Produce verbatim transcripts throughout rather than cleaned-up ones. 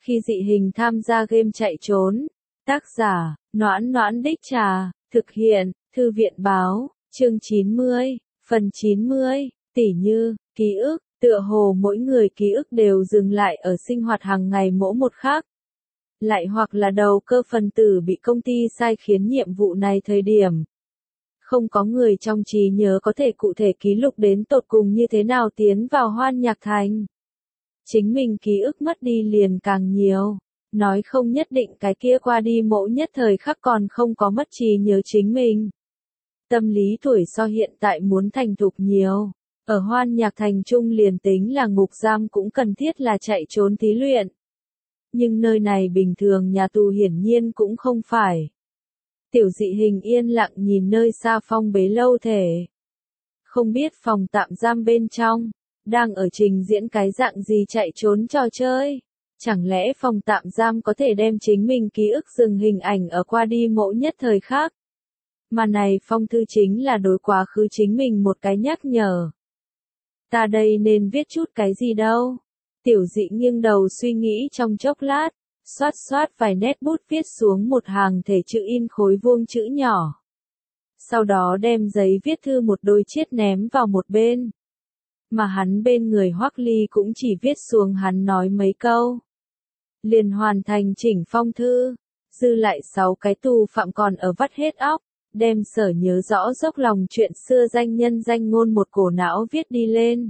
Khi dị hình tham gia game chạy trốn. Tác giả, Noãn Noãn Đích Trà, thực hiện, Thư viện báo, chương chín mươi, phần chín mươi, tỉ như, ký ức, tựa hồ mỗi người ký ức đều dừng lại ở sinh hoạt hàng ngày mỗi một khác. Lại hoặc là đầu cơ phần tử bị công ty sai khiến nhiệm vụ này thời điểm. Không có người trong trí nhớ có thể cụ thể ký lục đến tột cùng như thế nào tiến vào Hoan Nhạc Thành. Chính mình ký ức mất đi liền càng nhiều. Nói không nhất định cái kia qua đi mỗi nhất thời khắc còn không có mất trí nhớ chính mình. Tâm lý tuổi so hiện tại muốn thành thục nhiều. Ở Hoan Nhạc Thành trung liền tính là ngục giam cũng cần thiết là chạy trốn thí luyện. Nhưng nơi này bình thường nhà tù hiển nhiên cũng không phải. Tiểu dị hình yên lặng nhìn nơi xa phong bế lâu thể. Không biết phòng tạm giam bên trong, đang ở trình diễn cái dạng gì chạy trốn trò chơi. Chẳng lẽ phòng tạm giam có thể đem chính mình ký ức dừng hình ảnh ở qua đi mỗi nhất thời khác. Mà này phong thư chính là đối quá khứ chính mình một cái nhắc nhở. Ta đây nên viết chút cái gì đâu. Tiểu dị nghiêng đầu suy nghĩ trong chốc lát, xoát xoát vài nét bút viết xuống một hàng thể chữ in khối vuông chữ nhỏ. Sau đó đem giấy viết thư một đôi chiết ném vào một bên. Mà hắn bên người Hoắc Ly cũng chỉ viết xuống hắn nói mấy câu. Liền hoàn thành chỉnh phong thư, dư lại sáu cái tù phạm còn ở vắt hết óc, đem sở nhớ rõ dốc lòng chuyện xưa danh nhân danh ngôn một cổ não viết đi lên.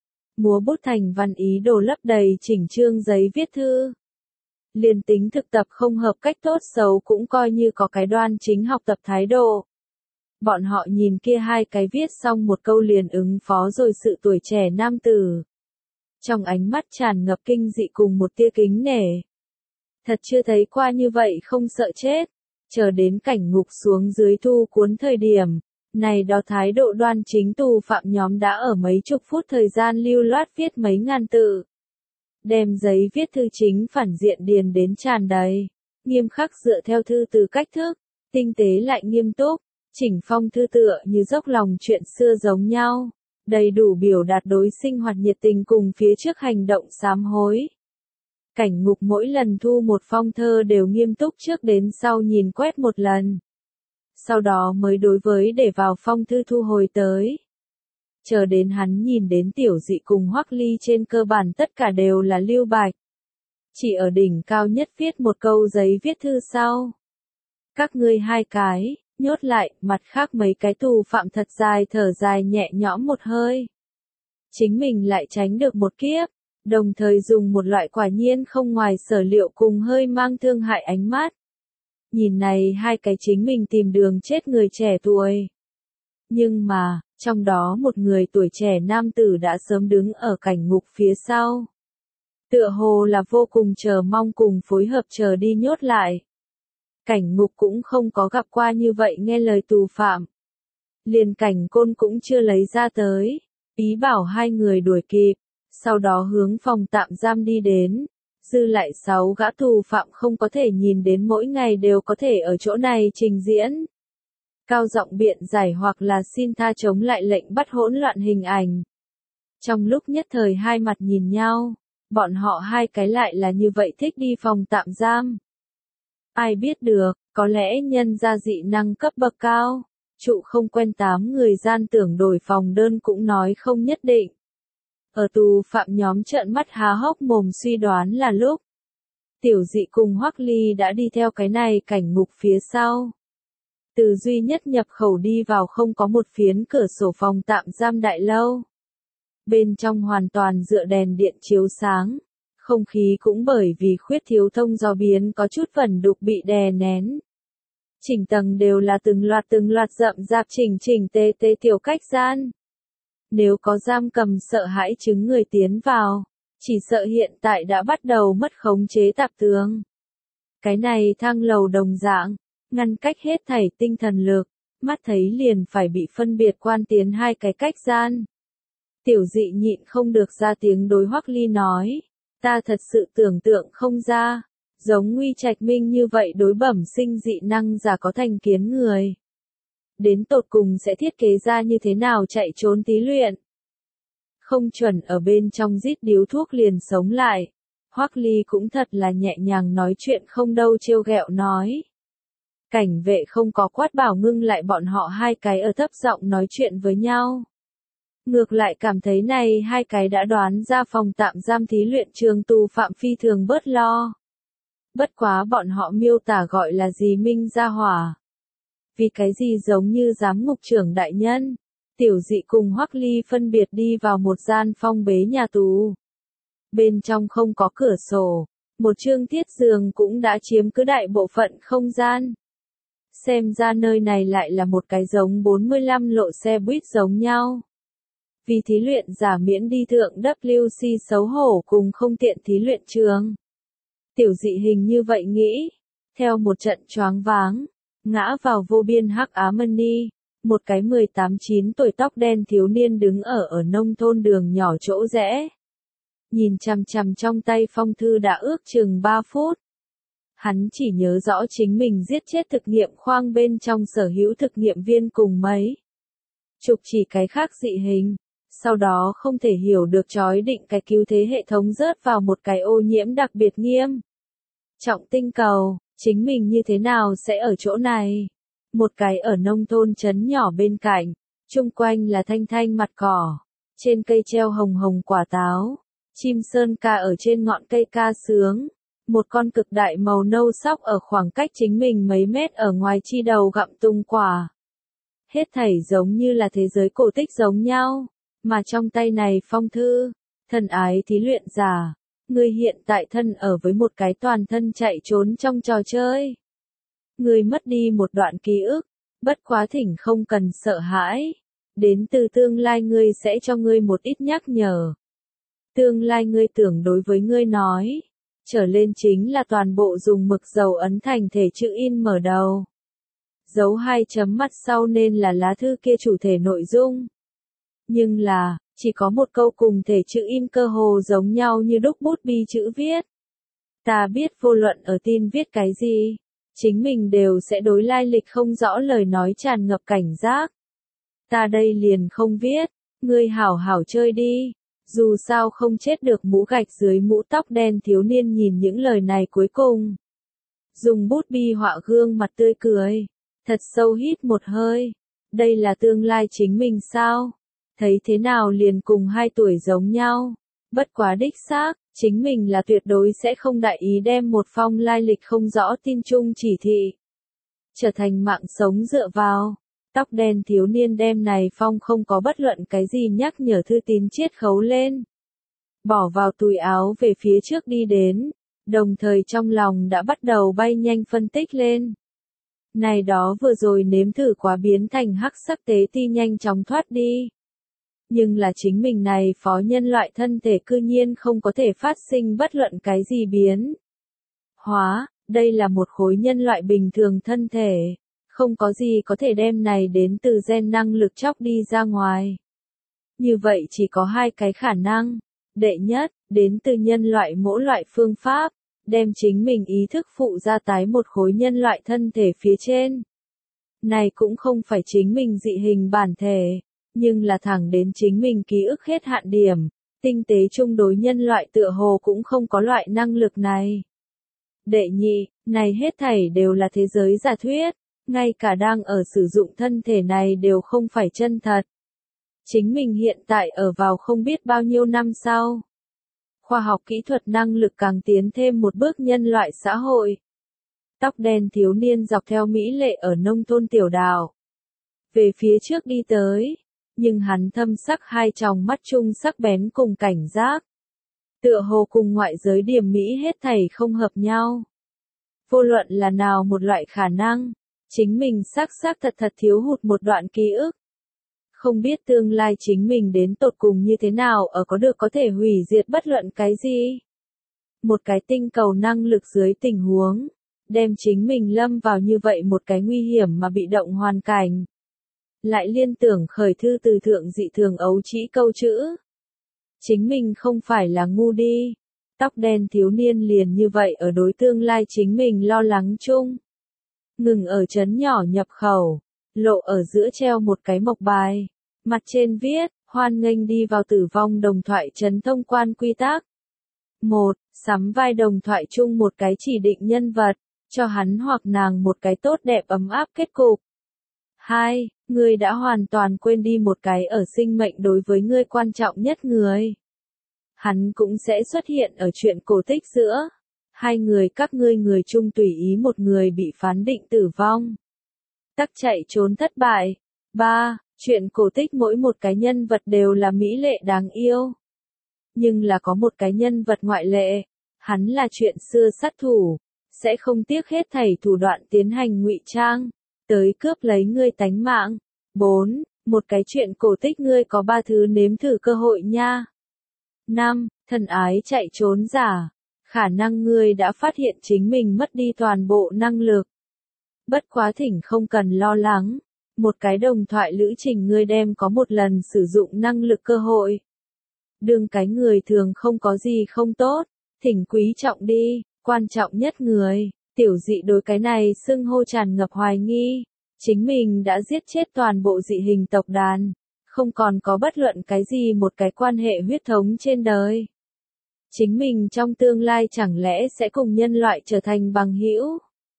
Múa bút thành văn ý đồ lấp đầy chỉnh chương giấy viết thư. Liền tính thực tập không hợp cách tốt xấu cũng coi như có cái đoan chính học tập thái độ. Bọn họ nhìn kia hai cái viết xong một câu liền ứng phó rồi sự tuổi trẻ nam tử. Trong ánh mắt tràn ngập kinh dị cùng một tia kính nể. Thật chưa thấy qua như vậy không sợ chết. Chờ đến cảnh ngục xuống dưới thu cuốn thời điểm. Này đó thái độ đoan chính tù phạm nhóm đã ở mấy chục phút thời gian lưu loát viết mấy ngàn tự. Đem giấy viết thư chính phản diện điền đến tràn đầy. Nghiêm khắc dựa theo thư từ cách thức. Tinh tế lại nghiêm túc. Chỉnh phong thư tựa như dốc lòng chuyện xưa giống nhau. Đầy đủ biểu đạt đối sinh hoạt nhiệt tình cùng phía trước hành động sám hối. Cảnh ngục mỗi lần thu một phong thơ đều nghiêm túc trước đến sau nhìn quét một lần. Sau đó mới đối với để vào phong thư thu hồi tới. Chờ đến hắn nhìn đến tiểu dị cùng Hoắc Ly trên cơ bản tất cả đều là lưu bạch. Chỉ ở đỉnh cao nhất viết một câu giấy viết thư sau. Các ngươi hai cái, nhốt lại, mặt khác mấy cái tù phạm thật dài thở dài nhẹ nhõm một hơi. Chính mình lại tránh được một kiếp, đồng thời dùng một loại quả nhiên không ngoài sở liệu cùng hơi mang thương hại ánh mắt. Nhìn này hai cái chính mình tìm đường chết người trẻ tuổi. Nhưng mà, trong đó một người tuổi trẻ nam tử đã sớm đứng ở cảnh ngục phía sau. Tựa hồ là vô cùng chờ mong cùng phối hợp chờ đi nhốt lại. Cảnh ngục cũng không có gặp qua như vậy nghe lời tù phạm. Liền cảnh côn cũng chưa lấy ra tới. Ý bảo hai người đuổi kịp. Sau đó hướng phòng tạm giam đi đến. Dư lại sáu gã tù phạm không có thể nhìn đến mỗi ngày đều có thể ở chỗ này trình diễn. Cao giọng biện giải hoặc là xin tha chống lại lệnh bắt hỗn loạn hình ảnh. Trong lúc nhất thời hai mặt nhìn nhau, bọn họ hai cái lại là như vậy thích đi phòng tạm giam. Ai biết được, có lẽ nhân ra dị năng cấp bậc cao, trụ không quen tám người gian tưởng đổi phòng đơn cũng nói không nhất định. Ở tù phạm nhóm trợn mắt há hốc mồm suy đoán là lúc. Tiểu dị cùng Hoắc Ly đã đi theo cái này cảnh ngục phía sau. Từ duy nhất nhập khẩu đi vào không có một phiến cửa sổ phòng tạm giam đại lâu. Bên trong hoàn toàn dựa đèn điện chiếu sáng. Không khí cũng bởi vì khuyết thiếu thông gió biến có chút vẩn đục bị đè nén. Chỉnh tầng đều là từng loạt từng loạt rậm rạp chỉnh chỉnh tê tê tiểu cách gian. Nếu có giam cầm sợ hãi chứng người tiến vào, chỉ sợ hiện tại đã bắt đầu mất khống chế tạp tướng. Cái này thang lầu đồng dạng, ngăn cách hết thảy tinh thần lực, mắt thấy liền phải bị phân biệt quan tiến hai cái cách gian. Tiểu dị nhịn không được ra tiếng đối Hoắc Ly nói, ta thật sự tưởng tượng không ra, giống Nguy Trạch Minh như vậy đối bẩm sinh dị năng giả có thành kiến người. Đến tột cùng sẽ thiết kế ra như thế nào chạy trốn tí luyện. Không chuẩn ở bên trong rít điếu thuốc liền sống lại. Hoắc Ly cũng thật là nhẹ nhàng nói chuyện không đâu trêu ghẹo nói. Cảnh vệ không có quát bảo ngưng lại bọn họ hai cái ở thấp giọng nói chuyện với nhau. Ngược lại cảm thấy này hai cái đã đoán ra phòng tạm giam thí luyện trường tù phạm phi thường bớt lo. Bất quá bọn họ miêu tả gọi là gì Minh Gia Hỏa. Vì cái gì giống như giám ngục trưởng đại nhân. Tiểu Dị cùng Hoắc Ly phân biệt đi vào một gian phong bế nhà tù. Bên trong không có cửa sổ, một chương thiết giường cũng đã chiếm cứ đại bộ phận không gian. Xem ra nơi này lại là một cái giống bốn mươi lăm lộ xe buýt giống nhau. Vì thí luyện giả miễn đi thượng W C xấu hổ cùng không tiện thí luyện trường. Tiểu Dị hình như vậy nghĩ, theo một trận choáng váng, ngã vào vô biên hắc ám mani, một cái mười tám chín tuổi tóc đen thiếu niên đứng ở ở nông thôn đường nhỏ chỗ rẽ. Nhìn chằm chằm trong tay phong thư đã ước chừng ba phút. Hắn chỉ nhớ rõ chính mình giết chết thực nghiệm khoang bên trong sở hữu thực nghiệm viên cùng mấy chục chỉ cái khác dị hình. Sau đó không thể hiểu được chói định cái cứu thế hệ thống rớt vào một cái ô nhiễm đặc biệt nghiêm trọng tinh cầu, chính mình như thế nào sẽ ở chỗ này? Một cái ở nông thôn trấn nhỏ bên cạnh, chung quanh là thanh thanh mặt cỏ, trên cây treo hồng hồng quả táo, chim sơn ca ở trên ngọn cây ca sướng, một con cực đại màu nâu sóc ở khoảng cách chính mình mấy mét ở ngoài chi đầu gặm tung quả. Hết thảy giống như là thế giới cổ tích giống nhau. Mà trong tay này phong thư, thân ái thí luyện giả, ngươi hiện tại thân ở với một cái toàn thân chạy trốn trong trò chơi. Ngươi mất đi một đoạn ký ức, bất quá thỉnh không cần sợ hãi. Đến từ tương lai ngươi sẽ cho ngươi một ít nhắc nhở. Tương lai ngươi tưởng đối với ngươi nói, trở lên chính là toàn bộ dùng mực dầu ấn thành thể chữ in mở đầu. Dấu hai chấm mặt sau nên là lá thư kia chủ thể nội dung. Nhưng là, chỉ có một câu cùng thể chữ in cơ hồ giống nhau như đúc bút bi chữ viết. Ta biết vô luận ở tin viết cái gì, chính mình đều sẽ đối lai lịch không rõ lời nói tràn ngập cảnh giác. Ta đây liền không viết, ngươi hảo hảo chơi đi, dù sao không chết được mũ gạch dưới mũ tóc đen thiếu niên nhìn những lời này cuối cùng. Dùng bút bi họa gương mặt tươi cười, thật sâu hít một hơi, đây là tương lai chính mình sao? Thấy thế nào liền cùng hai tuổi giống nhau. Bất quá đích xác, chính mình là tuyệt đối sẽ không đại ý đem một phong lai lịch không rõ tin chung chỉ thị. Trở thành mạng sống dựa vào. Tóc đen thiếu niên đem này phong không có bất luận cái gì nhắc nhở thư tín chiết khấu lên. Bỏ vào túi áo về phía trước đi đến. Đồng thời trong lòng đã bắt đầu bay nhanh phân tích lên. Này đó vừa rồi nếm thử quá biến thành hắc sắc tế ti nhanh chóng thoát đi. Nhưng là chính mình này phó nhân loại thân thể cư nhiên không có thể phát sinh bất luận cái gì biến hóa, đây là một khối nhân loại bình thường thân thể, không có gì có thể đem này đến từ gen năng lực chóc đi ra ngoài. Như vậy chỉ có hai cái khả năng, đệ nhất, đến từ nhân loại mỗi loại phương pháp, đem chính mình ý thức phụ ra tái một khối nhân loại thân thể phía trên. Này cũng không phải chính mình dị hình bản thể. Nhưng là thẳng đến chính mình ký ức hết hạn điểm, tinh tế chung đối nhân loại tựa hồ cũng không có loại năng lực này. Đệ nhị, này hết thảy đều là thế giới giả thuyết, ngay cả đang ở sử dụng thân thể này đều không phải chân thật. Chính mình hiện tại ở vào không biết bao nhiêu năm sau. Khoa học kỹ thuật năng lực càng tiến thêm một bước nhân loại xã hội. Tóc đen thiếu niên dọc theo mỹ lệ ở nông thôn tiểu đảo. Về phía trước đi tới. Nhưng hắn thâm sắc hai tròng mắt chung sắc bén cùng cảnh giác. Tựa hồ cùng ngoại giới điểm mỹ hết thảy không hợp nhau. Vô luận là nào một loại khả năng, chính mình xác xác thật thật thiếu hụt một đoạn ký ức. Không biết tương lai chính mình đến tột cùng như thế nào ở có được có thể hủy diệt bất luận cái gì. Một cái tinh cầu năng lực dưới tình huống, đem chính mình lâm vào như vậy một cái nguy hiểm mà bị động hoàn cảnh. Lại liên tưởng khởi thư từ thượng dị thường ấu trĩ câu chữ. Chính mình không phải là ngu đi. Tóc đen thiếu niên liền như vậy ở đối tương lai chính mình lo lắng chung. Ngừng ở trấn nhỏ nhập khẩu, lộ ở giữa treo một cái mộc bài. Mặt trên viết, hoan nghênh đi vào tử vong đồng thoại trấn thông quan quy tắc. một. Sắm vai đồng thoại chung một cái chỉ định nhân vật, cho hắn hoặc nàng một cái tốt đẹp ấm áp kết cục. hai. Ngươi đã hoàn toàn quên đi một cái ở sinh mệnh đối với ngươi quan trọng nhất người. Hắn cũng sẽ xuất hiện ở chuyện cổ tích giữa hai người các ngươi người chung tùy ý một người bị phán định tử vong. Tắc chạy trốn thất bại. ba. Chuyện cổ tích mỗi một cái nhân vật đều là mỹ lệ đáng yêu. Nhưng là có một cái nhân vật ngoại lệ, hắn là chuyện xưa sát thủ, sẽ không tiếc hết thảy thủ đoạn tiến hành ngụy trang, tới cướp lấy ngươi tánh mạng. bốn. Một cái chuyện cổ tích ngươi có ba thứ nếm thử cơ hội nha. năm. Thân ái chạy trốn giả. Khả năng ngươi đã phát hiện chính mình mất đi toàn bộ năng lực. Bất quá thỉnh không cần lo lắng. Một cái đồng thoại lữ trình ngươi đem có một lần sử dụng năng lực cơ hội. Đương cái người thường không có gì không tốt, thỉnh quý trọng đi, quan trọng nhất người. Tiểu dị đối cái này xưng hô tràn ngập hoài nghi. Chính mình đã giết chết toàn bộ dị hình tộc đàn. Không còn có bất luận cái gì một cái quan hệ huyết thống trên đời. Chính mình trong tương lai chẳng lẽ sẽ cùng nhân loại trở thành bằng hữu?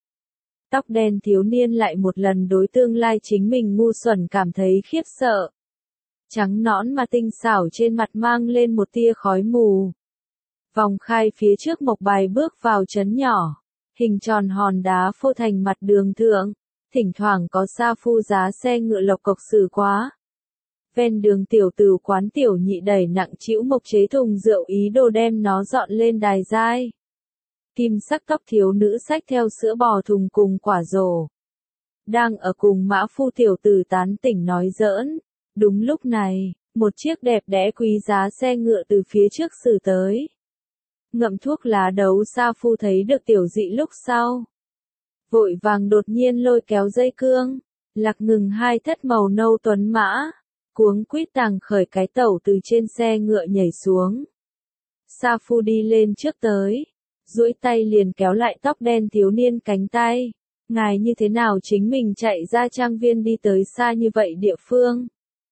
Tóc đen thiếu niên lại một lần đối tương lai chính mình ngu xuẩn cảm thấy khiếp sợ. Trắng nõn mà tinh xảo trên mặt mang lên một tia khói mù. Vòng khai phía trước mộc bài bước vào trấn nhỏ. Hình tròn hòn đá phô thành mặt đường thượng. Thỉnh thoảng có sa phu giá xe ngựa lộc cộc xử quá. Ven đường tiểu tử quán tiểu nhị đẩy nặng chĩu mộc chế thùng rượu ý đồ đem nó dọn lên đài giai. Kim sắc tóc thiếu nữ xách theo sữa bò thùng cùng quả rổ. Đang ở cùng mã phu tiểu tử tán tỉnh nói giỡn. Đúng lúc này, một chiếc đẹp đẽ quý giá xe ngựa từ phía trước xử tới. Ngậm thuốc lá đấu sa phu thấy được tiểu dị lúc sau. Vội vàng đột nhiên lôi kéo dây cương, lạc ngừng hai thất màu nâu tuấn mã. Cuống quýt tàng khởi cái tẩu từ trên xe ngựa nhảy xuống. Sa phu đi lên trước tới, duỗi tay liền kéo lại tóc đen thiếu niên cánh tay. Ngài như thế nào chính mình chạy ra trang viên đi tới xa như vậy địa phương?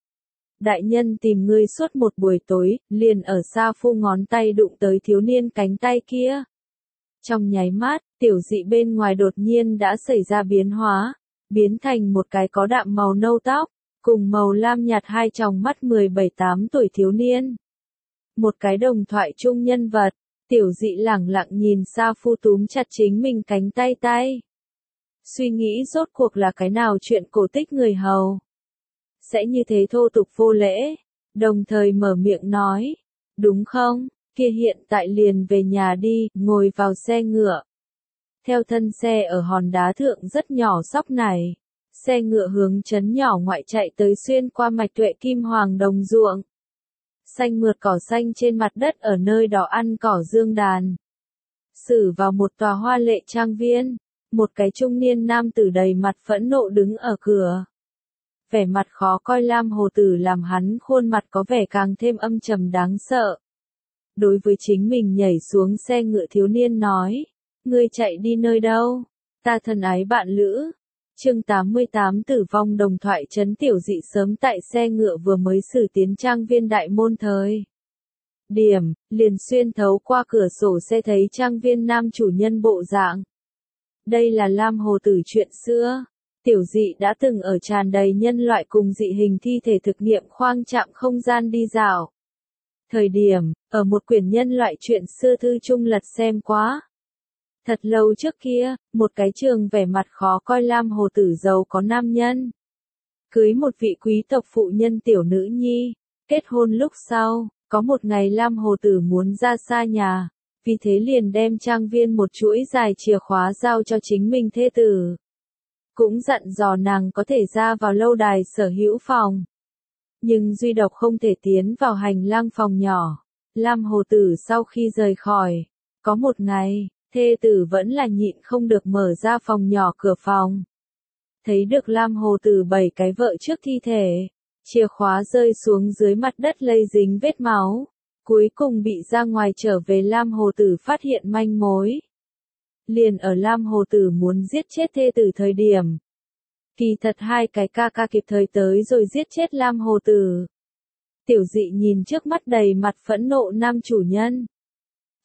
Đại nhân tìm ngươi suốt một buổi tối, liền ở Sa phu ngón tay đụng tới thiếu niên cánh tay kia. Trong nháy mắt, tiểu dị bên ngoài đột nhiên đã xảy ra biến hóa, biến thành một cái có đạm màu nâu tóc, cùng màu lam nhạt hai tròng mắt mười bảy tám tuổi thiếu niên. Một cái đồng thoại chung nhân vật, tiểu dị lẳng lặng nhìn Sa phu túm chặt chính mình cánh tay tay. Suy nghĩ rốt cuộc là cái nào chuyện cổ tích người hầu. Sẽ như thế thô tục vô lễ, đồng thời mở miệng nói, đúng không, kia hiện tại liền về nhà đi, ngồi vào xe ngựa. Theo thân xe ở hòn đá thượng rất nhỏ sóc này. Xe ngựa hướng trấn nhỏ ngoại chạy tới xuyên qua mạch tuệ kim hoàng đồng ruộng. Xanh mượt cỏ xanh trên mặt đất ở nơi đó ăn cỏ dương đàn. Xử vào một tòa hoa lệ trang viên, một cái trung niên nam tử đầy mặt phẫn nộ đứng ở cửa. Vẻ mặt khó coi lam hồ tử làm hắn khuôn mặt có vẻ càng thêm âm trầm đáng sợ. Đối với chính mình nhảy xuống xe ngựa thiếu niên nói, ngươi chạy đi nơi đâu, ta thân ái bạn lữ. Chương tám mươi tám tử vong đồng thoại trấn tiểu dị sớm tại xe ngựa vừa mới xử tiến trang viên đại môn thời. Điểm, liền xuyên thấu qua cửa sổ xe thấy trang viên nam chủ nhân bộ dạng. Đây là Lam Hồ Tử chuyện xưa. Tiểu dị đã từng ở tràn đầy nhân loại cùng dị hình thi thể thực nghiệm khoang trạm không gian đi dạo. Thời điểm, ở một quyển nhân loại chuyện xưa thư chung lật xem quá. Thật lâu trước kia, một cái trường vẻ mặt khó coi Lam Hồ Tử giàu có nam nhân. Cưới một vị quý tộc phụ nhân tiểu nữ nhi, kết hôn lúc sau, có một ngày Lam Hồ Tử muốn ra xa nhà, vì thế liền đem trang viên một chuỗi dài chìa khóa giao cho chính mình thê tử. Cũng dặn dò nàng có thể ra vào lâu đài sở hữu phòng. Nhưng duy độc không thể tiến vào hành lang phòng nhỏ. Lam Hồ Tử sau khi rời khỏi, có một ngày, thê tử vẫn là nhịn không được mở ra phòng nhỏ cửa phòng. Thấy được Lam Hồ Tử bảy cái vợ trước thi thể, chìa khóa rơi xuống dưới mặt đất lây dính vết máu, cuối cùng bị ra ngoài trở về Lam Hồ Tử phát hiện manh mối. Liền ở Lam Hồ Tử muốn giết chết thê tử thời điểm. Kỳ thật hai cái ca ca kịp thời tới rồi giết chết Lam Hồ Tử. Tiểu dị nhìn trước mắt đầy mặt phẫn nộ nam chủ nhân.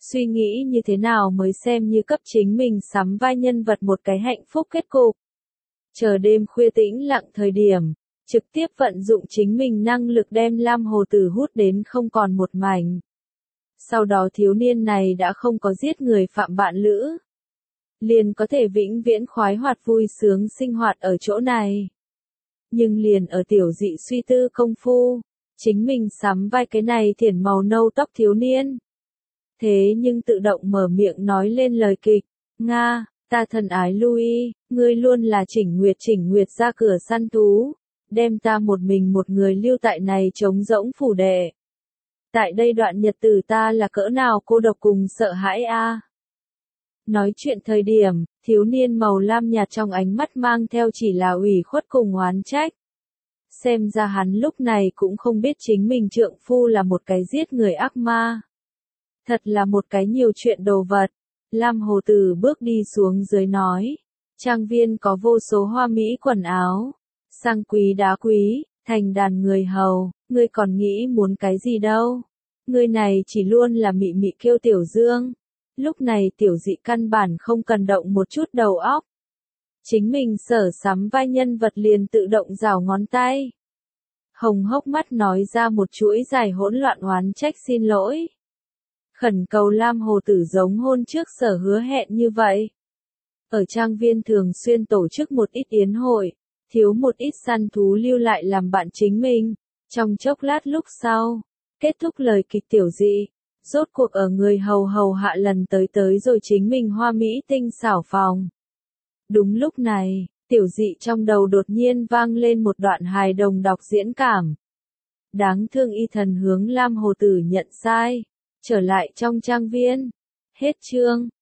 suy nghĩ như thế nào mới xem như cấp chính mình sắm vai nhân vật một cái hạnh phúc kết cục. Chờ đêm khuya tĩnh lặng thời điểm, trực tiếp vận dụng chính mình năng lực đem Lam Hồ Tử hút đến không còn một mảnh. Sau đó thiếu niên này đã không có giết người phạm bạn lữ, liền có thể vĩnh viễn khoái hoạt vui sướng sinh hoạt ở chỗ này. Nhưng liền ở tiểu dị suy tư công phu, chính mình sắm vai cái này thiển màu nâu tóc thiếu niên. Thế nhưng tự động mở miệng nói lên lời kịch, Nga, ta thân ái Louis, ngươi luôn là chỉnh nguyệt chỉnh nguyệt ra cửa săn thú, đem ta một mình một người lưu tại này trống rỗng phủ đệ. Tại đây đoạn nhật tử ta là cỡ nào cô độc cùng sợ hãi a. Nói chuyện thời điểm, thiếu niên màu lam nhạt trong ánh mắt mang theo chỉ là ủy khuất cùng oán trách. Xem ra hắn lúc này cũng không biết chính mình trượng phu là một cái giết người ác ma. Thật là một cái nhiều chuyện đồ vật. Lam Hồ Tử bước đi xuống dưới nói. Trang viên có vô số hoa mỹ quần áo, sang quý đá quý, thành đàn người hầu, ngươi còn nghĩ muốn cái gì đâu. Ngươi này chỉ luôn là mị mị kêu Tiểu Dương. Lúc này tiểu dị căn bản không cần động một chút đầu óc. Chính mình sở sắm vai nhân vật liền tự động rảo ngón tay. Hồng hốc mắt nói ra một chuỗi dài hỗn loạn oán trách xin lỗi. Khẩn cầu Lam Hồ Tử giống hôn trước sở hứa hẹn như vậy. Ở trang viên thường xuyên tổ chức một ít yến hội, thiếu một ít săn thú lưu lại làm bạn chính mình. Trong chốc lát lúc sau, kết thúc lời kịch tiểu dị. Rốt cuộc ở người hầu hầu hạ lần tới tới rồi chính mình hoa mỹ tinh xảo phòng. Đúng lúc này, tiểu dị trong đầu đột nhiên vang lên một đoạn hài đồng đọc diễn cảm. Đáng thương y thần hướng Lam Hồ Tử nhận sai, trở lại trong trang viên. Hết chương.